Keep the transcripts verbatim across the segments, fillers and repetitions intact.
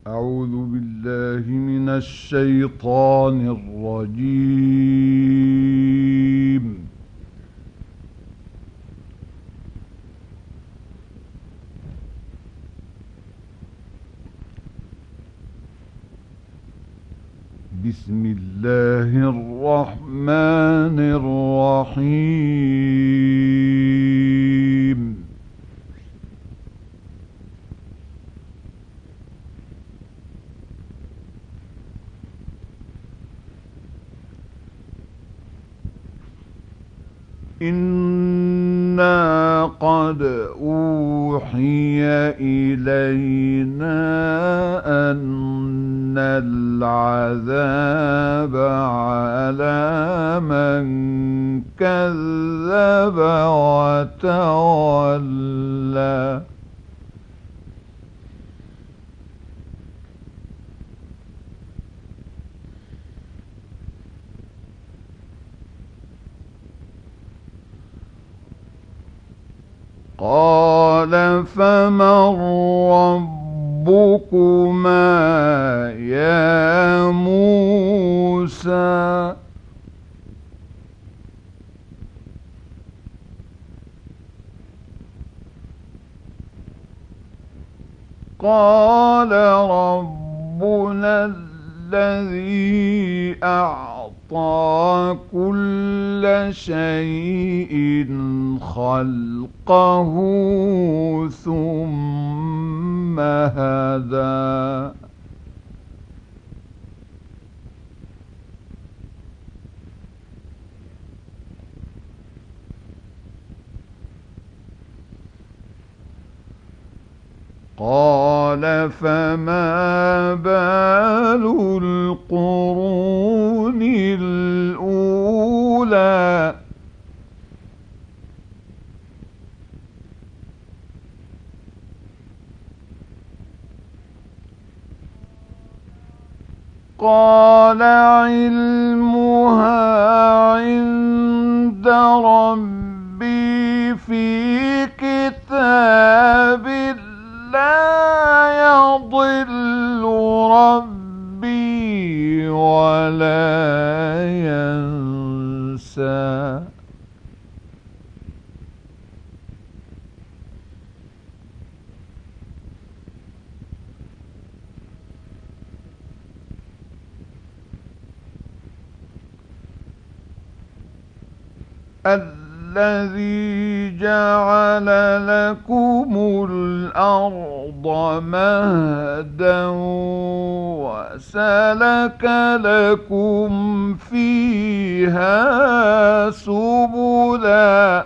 أعوذ بالله من الشيطان الرجيم. بسم الله الرحمن الرحيم. إنا قد أوحي إلينا أن العذاب على من كذب وتولى. قال فمن ربكما يا موسى؟ قال ربنا الذي أعطى كل شيء خلقه ثم هدى. قال فما بال القرون الأولى؟ قال علمها عند ربي في كتاب لا يضل ربي ولا ينسى. الذي جعل لكم الأرض مهدا وسلك لكم فيها سبلا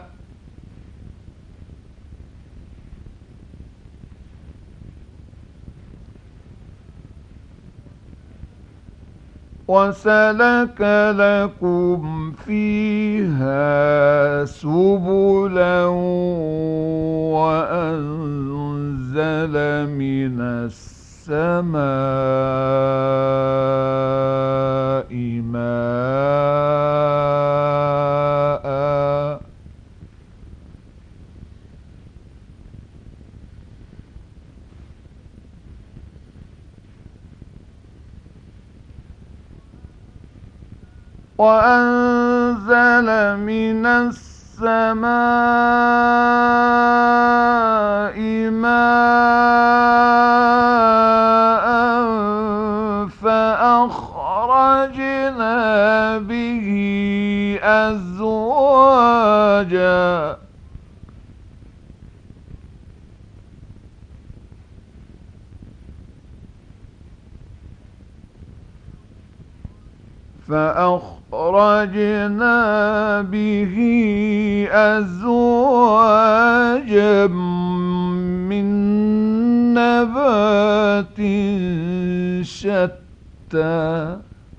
وسلك لكم فيها سبلا وأنزل من السماء ماء وأنزل من السماء ماء فأخرجنا به أزواجا فأخرجنا به أزواجا من نبات شتى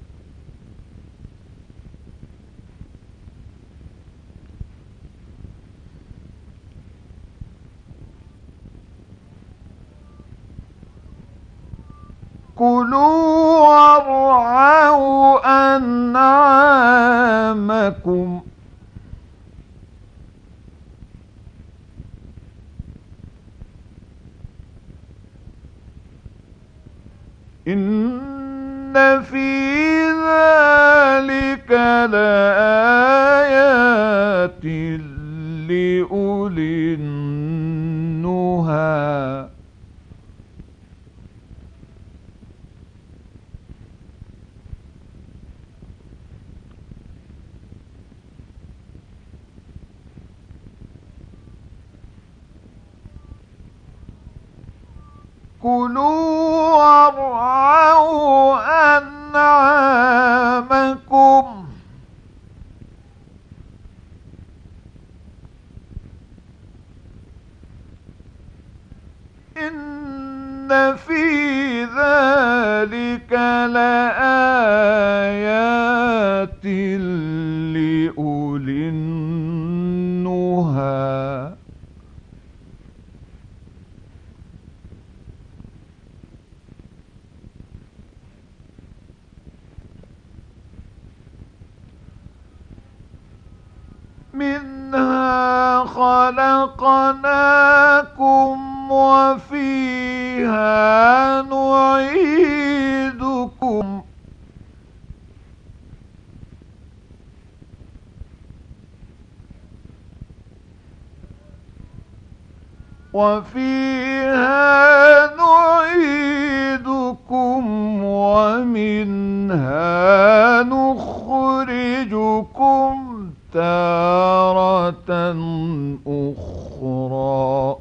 كلوا وارعوا أنعامكم إن في ذلك لآيات لأولي النهى كلوا وارعوا أنعامكم إن في ذلك لآيات لأولي النهى منها خلقناكم وفيها نعيدكم وفيها نعيدكم ومنها نخرجكم تارة أخرى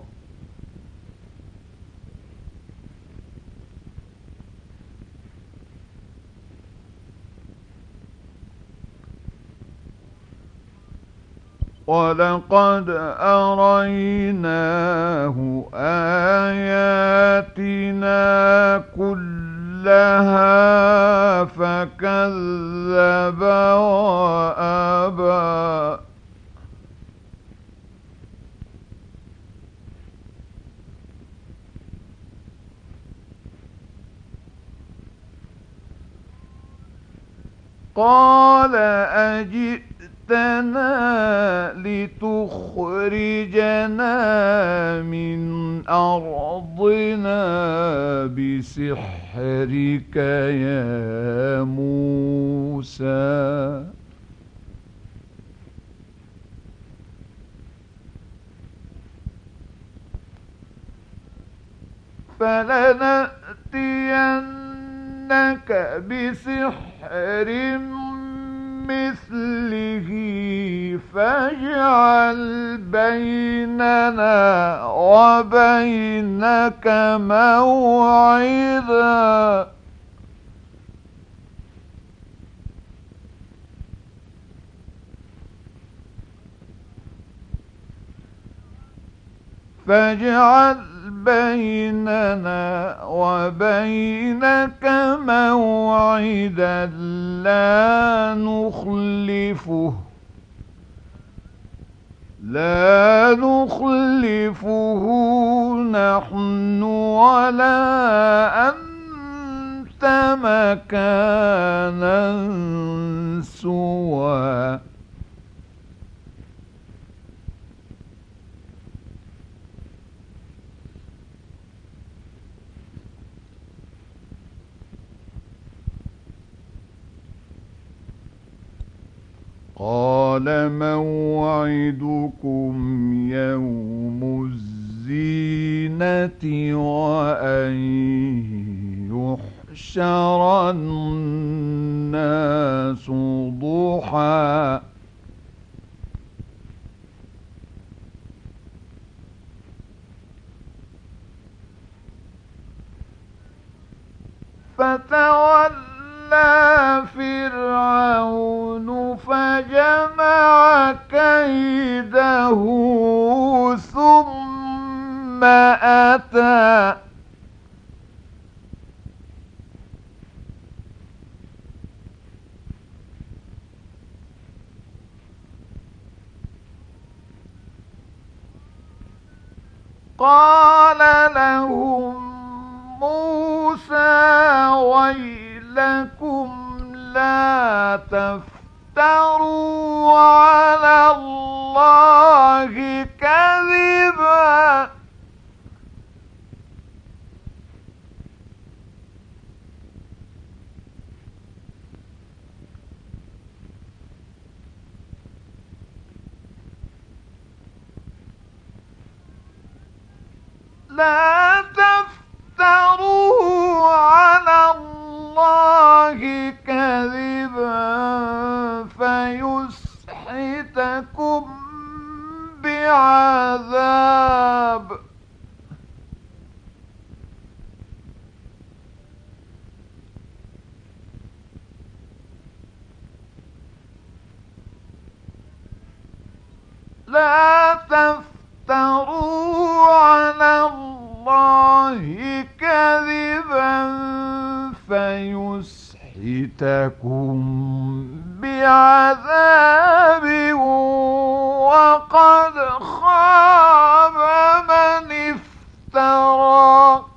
ولقد أريناه آياتنا كلها فكذب وأبى قال أجئتنا لتخرجنا من أرضنا بسحرك يا موسى فلنأتينك بسحر مثله فاجعل بيننا وبينك موعدا فاجعل بيننا وبينك موعدا لا نخلفه لا نخلفه نحن ولا أنت مكانا سوى قال موعدكم يوم الزينة وأن يحشر الناس ضحى فتولى فرعون فجمع كيده ثم أتى قال لهم موسى ويلكم لا تفتروا على الله كذبا لا تفتروا على الله كذبا فيسحتكم بعذاب. لا تفتروا على الله كذبا فيسحتكم بعذاب وقد خاب من افترى.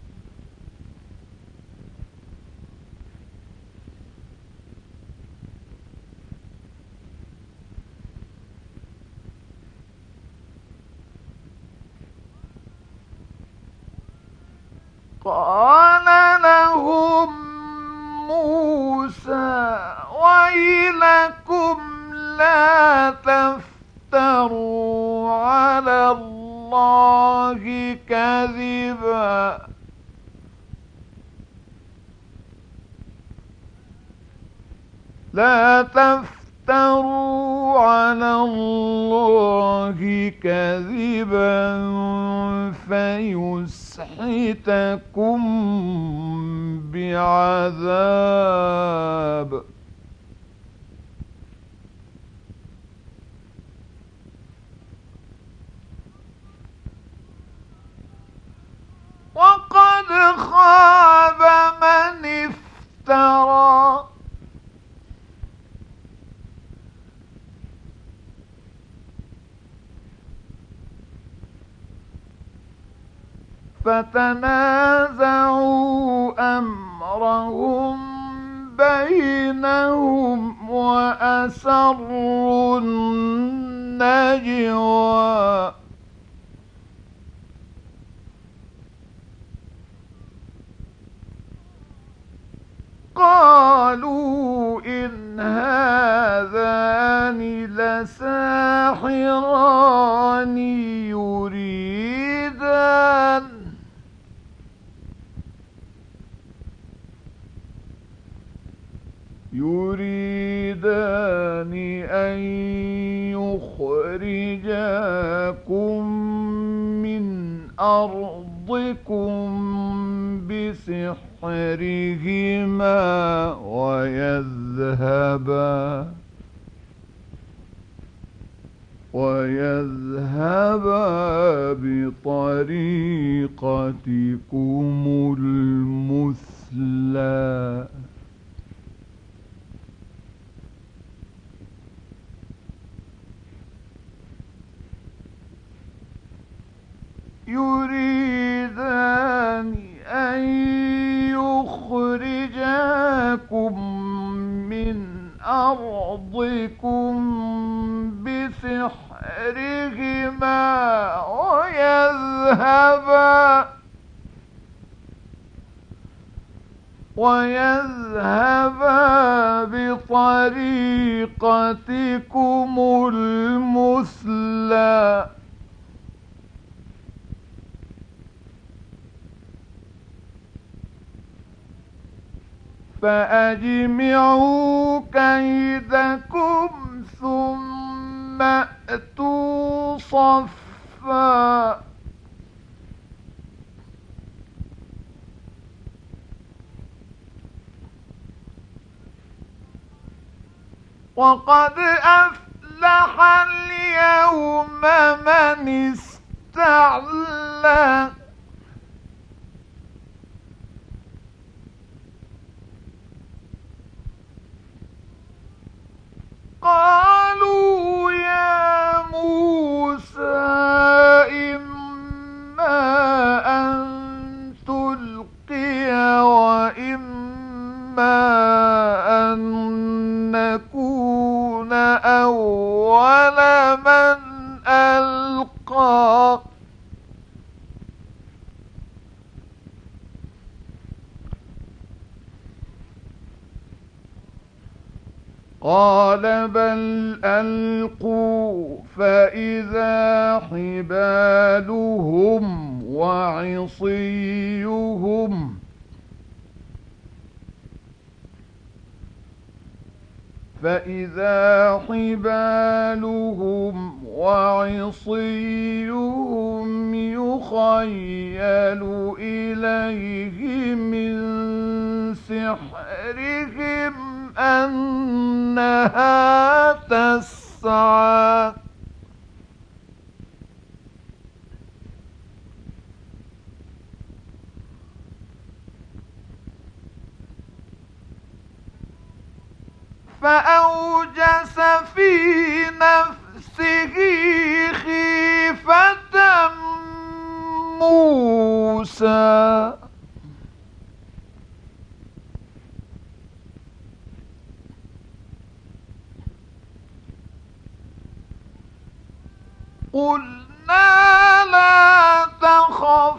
قال لهم موسى ويلكم لا تفتروا على الله كذبا لا تفتروا على الله كذبا فيسحتكم بعذاب. وقد خاب من افترى. فتنازعوا أمرهم بينهم وأسروا النجوى. قالوا إن هذان لساحران يريدان يريدان أن يخرجاكم من أرضكم بسحرهما ويذهبا ويذهبا بطريقتكم المثلى. يريدان أن يخرجاكم من أرضكم بسحرهما ويذهبا ويذهبا بطريقتكم المثلى. فأجمعوا كيدكم ثم أتوا صفا. وقد أفلح اليوم من استعلى. قالوا يا موسى إما أن تلقي وإما أن نكون أول من ألقى. قال بل ألقوا فإذا حبالهم وعصيهم فإذا حبالهم وعصيهم يخيل إليه من سحرهم أنها تسعى فأوجس في نفسه خيفة موسى قلنا لا تخف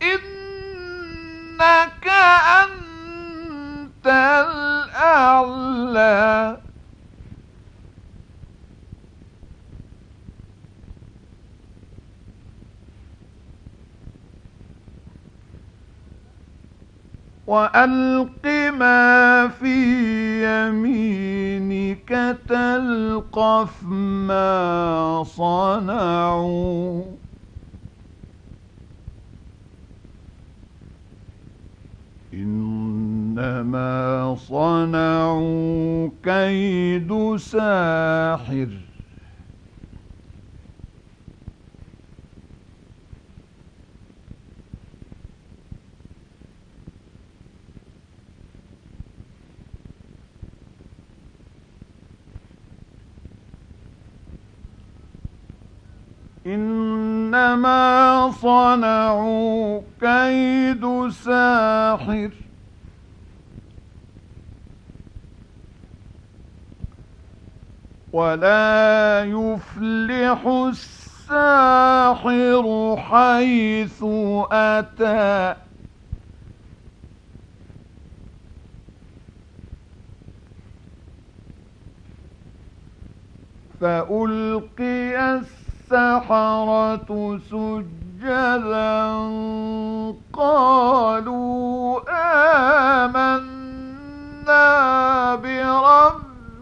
إنك أنت الأعلى وألق ما في يمينك تلقف ما صنعوا إنما صنعوا كيد ساحر إنما صنعوا كيد ساحر ولا يفلح الساحر حيث أتى فألقي السحرة سجدا قالوا آمنا برب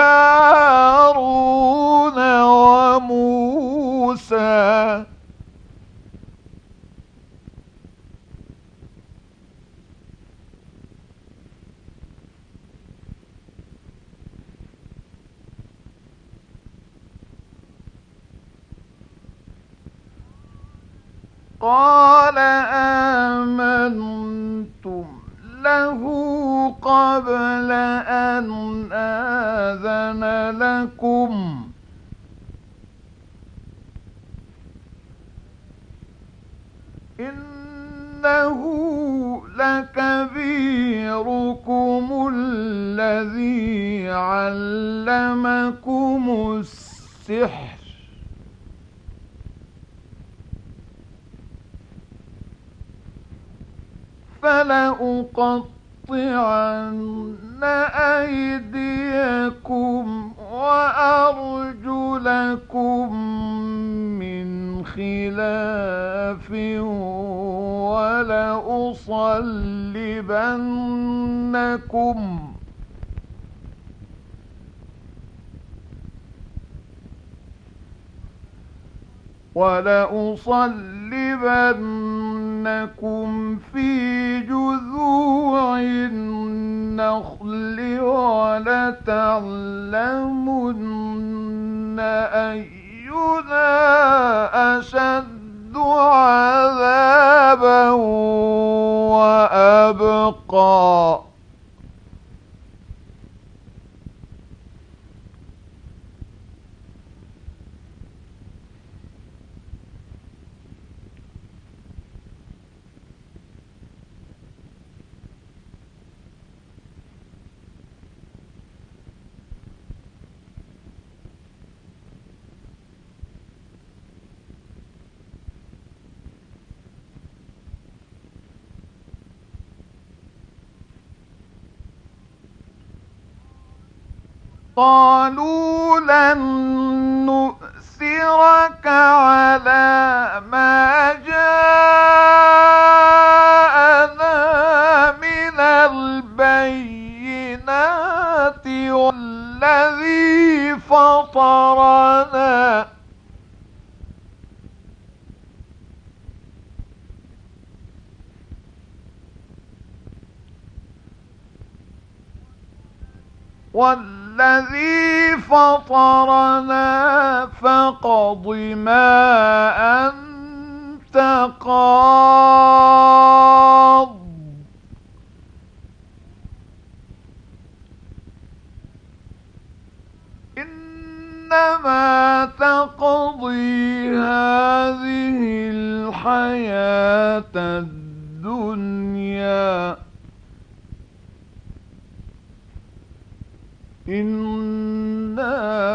هارون وموسى قال آمنتم له قبل أن آذن لكم إنه لكبيركم الذي علمكم السحر فلأقطعن أيديكم وأرجلكم من خلاف ولأصلبنكم ولأصلبنكم في جذوع النخل ولتعلمن أينا أشد عذابا وأبقى قالوا لن نؤثرك على ما جاء والذي فطرنا فاقض ما أنت قاض إنما تقضي هذه الحياة الدنيا إنا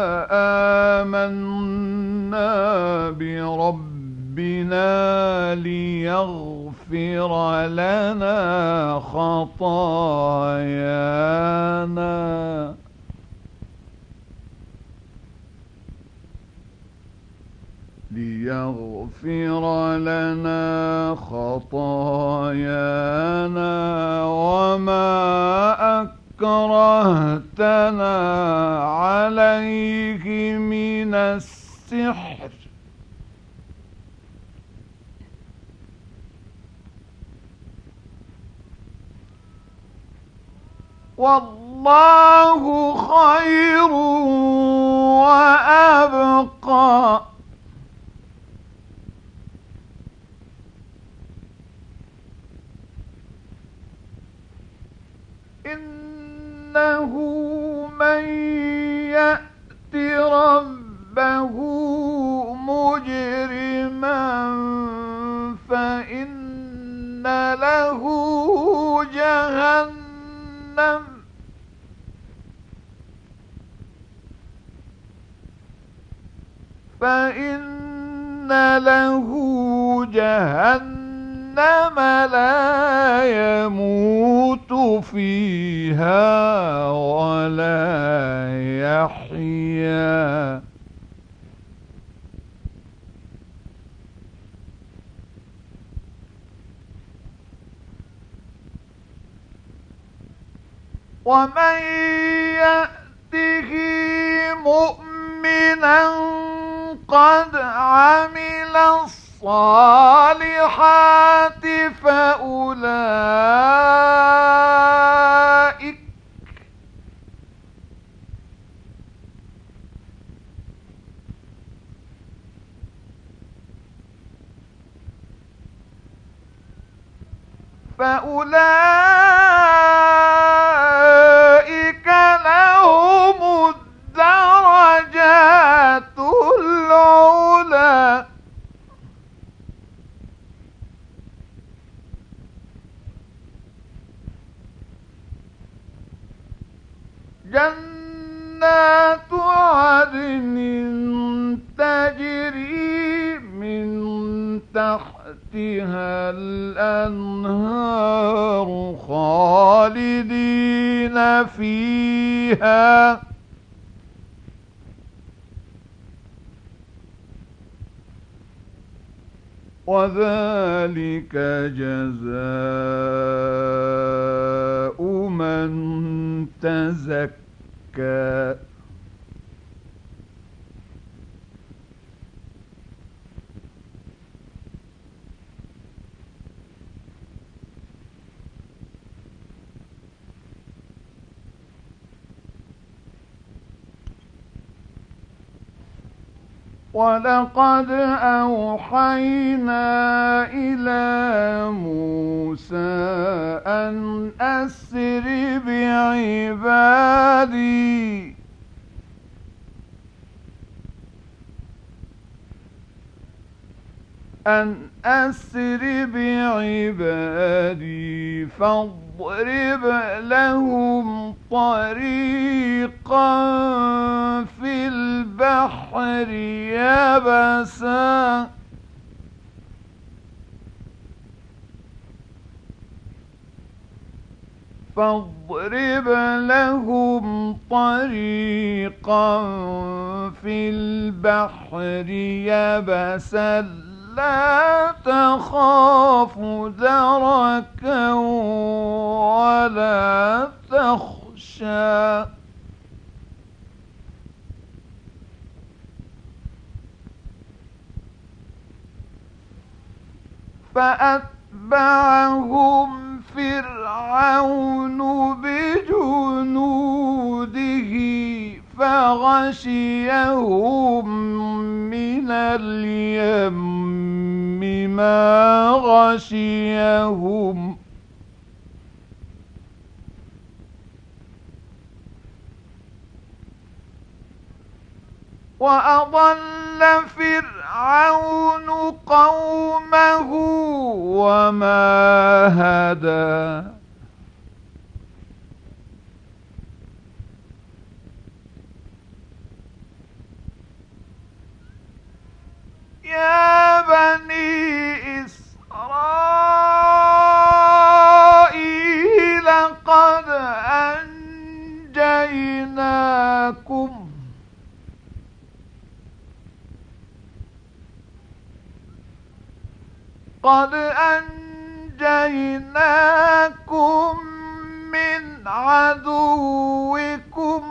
آمنا بربنا ليغفر لنا خطايانا ليغفر لنا خطايانا وما أكرهتنا عليه من السحر والله خير وأبقى إنه من يأت ربه مجرما فإن له جهنم فإن له جهنم لا يموت فيها ولا يحيا ومن يأته مؤمنا قد عمل الصالحات فأولئك فأولئك لهم الدرجات العلى جنات عدن تجري من تحتها الأنهار خالدين فيها وذلك جزاء من تزكى ولقد أوحينا إلى موسى أن أسر بعبادي أن أسر بعبادي فاضرب لهم طريقا في البحر يبسا فاضرب لهم طريقا في البحر يبسا لا تخاف دركا ولا تخشى فأتبعهم فرعون بجنوده فغشيهم من اليم ما غشيهم وأضل فرعون قومه وما هدى يا بني إسرائيل قد أنجيناكم قد أنجيناكم من عدوكم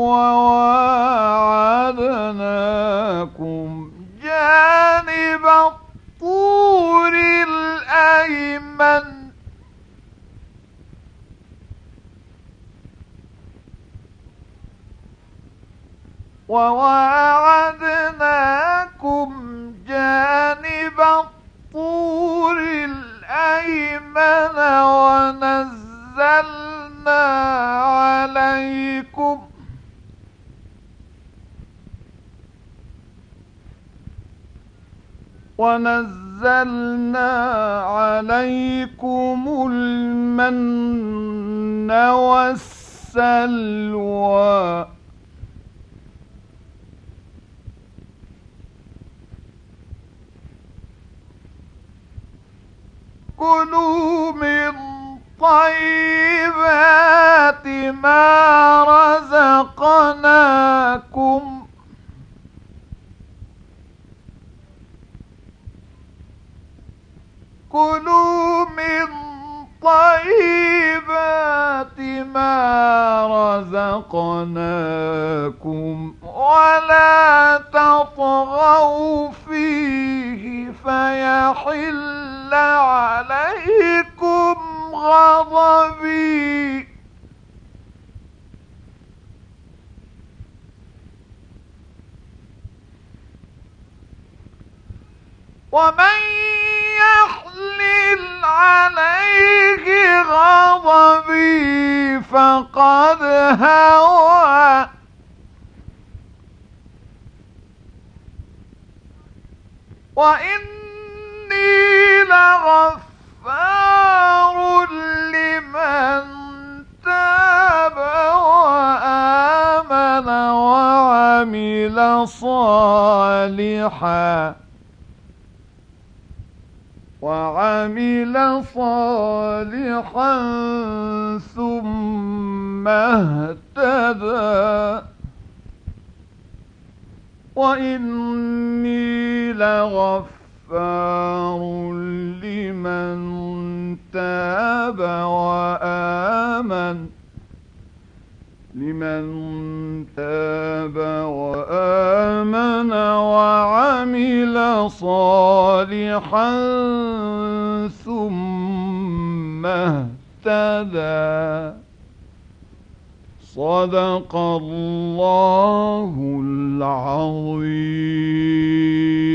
وواعدناكم جانب الطور الأيمن وواعدناكم جانب الطور الأيمن ونزلنا عليكم ونزلنا عليكم المن والسلوى كلوا من طيبات ما رزقناكم كلوا من طيبات ما رزقناكم ولا تطغوا فيه فيحل عليكم غضبي ومن يحلل عليه غضبي فقد هوى وإني لغفار لمن تاب وآمن وعمل صالحا وعمل صالحا ثم اهتدى وإني لغفار لمن تاب وآمن لمن تاب وآمن وعمل صالحا ثم اهتدى صدق الله العظيم.